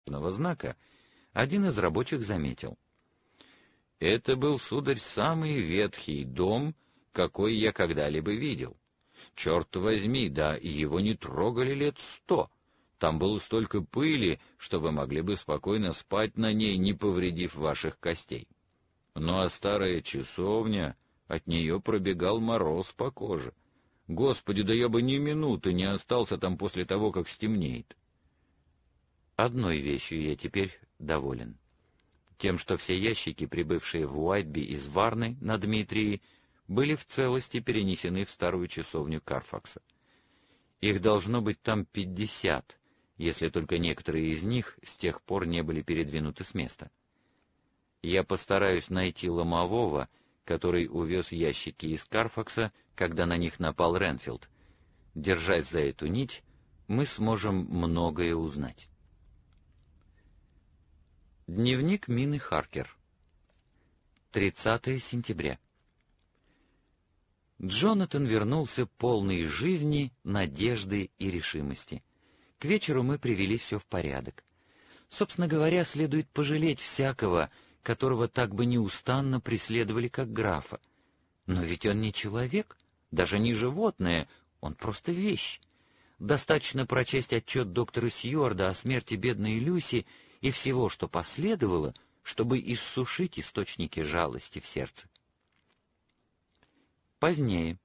знака, один из рабочих заметил: «Это был, сударь, самый ветхий дом, какой я когда-либо видел. Черт возьми, да его не трогали лет 100. Там было столько пыли, что вы могли бы спокойно спать на ней, не повредив ваших костей. Ну а старая часовня, от нее пробегал мороз по коже. Господи, да я бы ни минуты не остался там после того, как стемнеет». Одной вещью я теперь доволен. Тем, что все ящики, прибывшие в Уайтби из Варны на Дмитрии, были в целости перенесены в старую часовню Карфакса. Их должно быть там 50, если только некоторые из них с тех пор не были передвинуты с места. Я постараюсь найти ломового, который увез ящики из Карфакса, когда на них напал Ренфилд. Держась за эту нить, мы сможем многое узнать. Дневник Мины Харкер. 30 сентября. Джонатан вернулся полный жизни, надежды и решимости. К вечеру мы привели все в порядок. Собственно говоря, следует пожалеть всякого, которого так бы неустанно преследовали, как графа. Но ведь он не человек, даже не животное, он просто вещь. Достаточно прочесть отчет доктора Сьюарда о смерти бедной Люси и всего, что последовало, чтобы иссушить источники жалости в сердце. Позднее.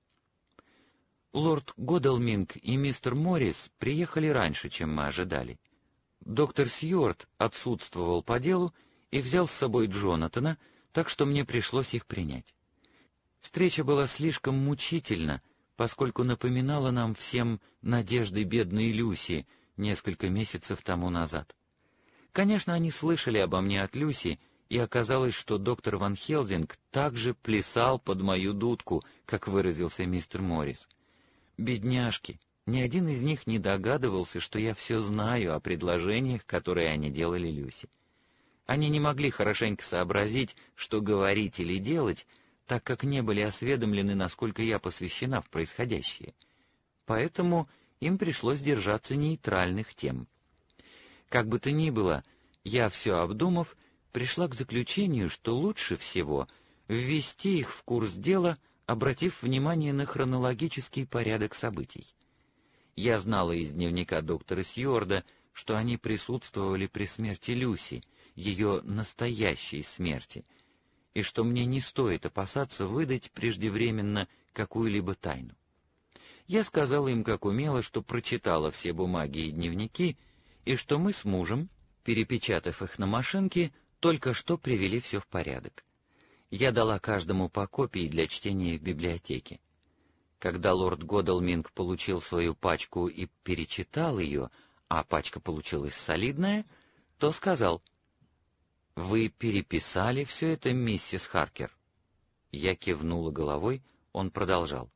Лорд Годалминг и мистер Моррис приехали раньше, чем мы ожидали. Доктор Сьюард отсутствовал по делу и взял с собой Джонатана, так что мне пришлось их принять. Встреча была слишком мучительна, поскольку напоминала нам всем надежды бедной Люси несколько месяцев тому назад. Конечно, они слышали обо мне от Люси, и оказалось, что доктор Ван Хелзинг также плясал под мою дудку, как выразился мистер Моррис. Бедняжки, ни один из них не догадывался, что я все знаю о предложениях, которые они делали Люси. Они не могли хорошенько сообразить, что говорить или делать, так как не были осведомлены, насколько я посвящена в происходящее. Поэтому им пришлось держаться нейтральных тем. Как бы то ни было, я, все обдумав, пришла к заключению, что лучше всего ввести их в курс дела, обратив внимание на хронологический порядок событий. Я знала из дневника доктора Сьюарда, что они присутствовали при смерти Люси, ее настоящей смерти, и что мне не стоит опасаться выдать преждевременно какую-либо тайну. Я сказала им, как умела, что прочитала все бумаги и дневники, и что мы с мужем, перепечатав их на машинке, только что привели все в порядок. Я дала каждому по копии для чтения в библиотеке. Когда лорд Годалминг получил свою пачку и перечитал ее, а пачка получилась солидная, то сказал: «Вы переписали все это, миссис Харкер?» Я кивнула головой, он продолжал: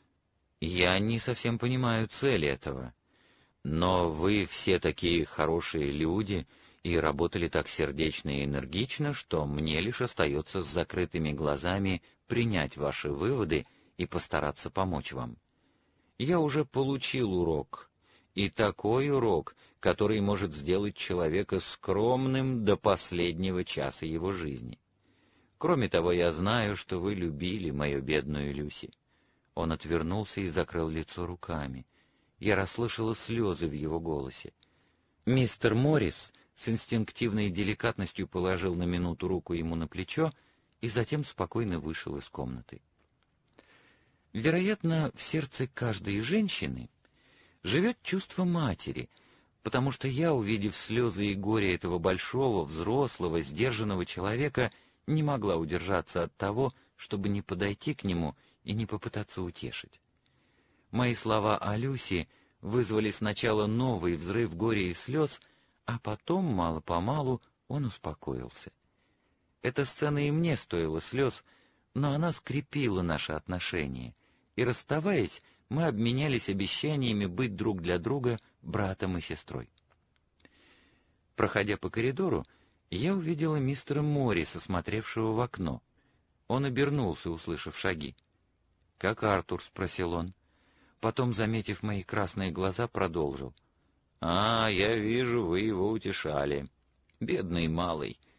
«Я не совсем понимаю цели этого. Но вы все такие хорошие люди и работали так сердечно и энергично, что мне лишь остается с закрытыми глазами принять ваши выводы и постараться помочь вам. Я уже получил урок, и такой урок, который может сделать человека скромным до последнего часа его жизни. Кроме того, я знаю, что вы любили мою бедную Люси». Он отвернулся и закрыл лицо руками. Я расслышала слезы в его голосе. Мистер Моррис с инстинктивной деликатностью положил на минуту руку ему на плечо и затем спокойно вышел из комнаты. Вероятно, в сердце каждой женщины живет чувство матери, потому что я, увидев слезы и горе этого большого, взрослого, сдержанного человека, не могла удержаться от того, чтобы не подойти к нему и не попытаться утешить. Мои слова о Люси вызвали сначала новый взрыв горя и слез, а потом, мало-помалу, он успокоился. Эта сцена и мне стоила слез, но она скрепила наши отношения, и, расставаясь, мы обменялись обещаниями быть друг для друга братом и сестрой. Проходя по коридору, я увидела мистера Морриса, смотревшего в окно. Он обернулся, услышав шаги. «Как Артур?» — спросил он. Потом, заметив мои красные глаза, продолжил. «А, я вижу, вы его утешали. Бедный малый,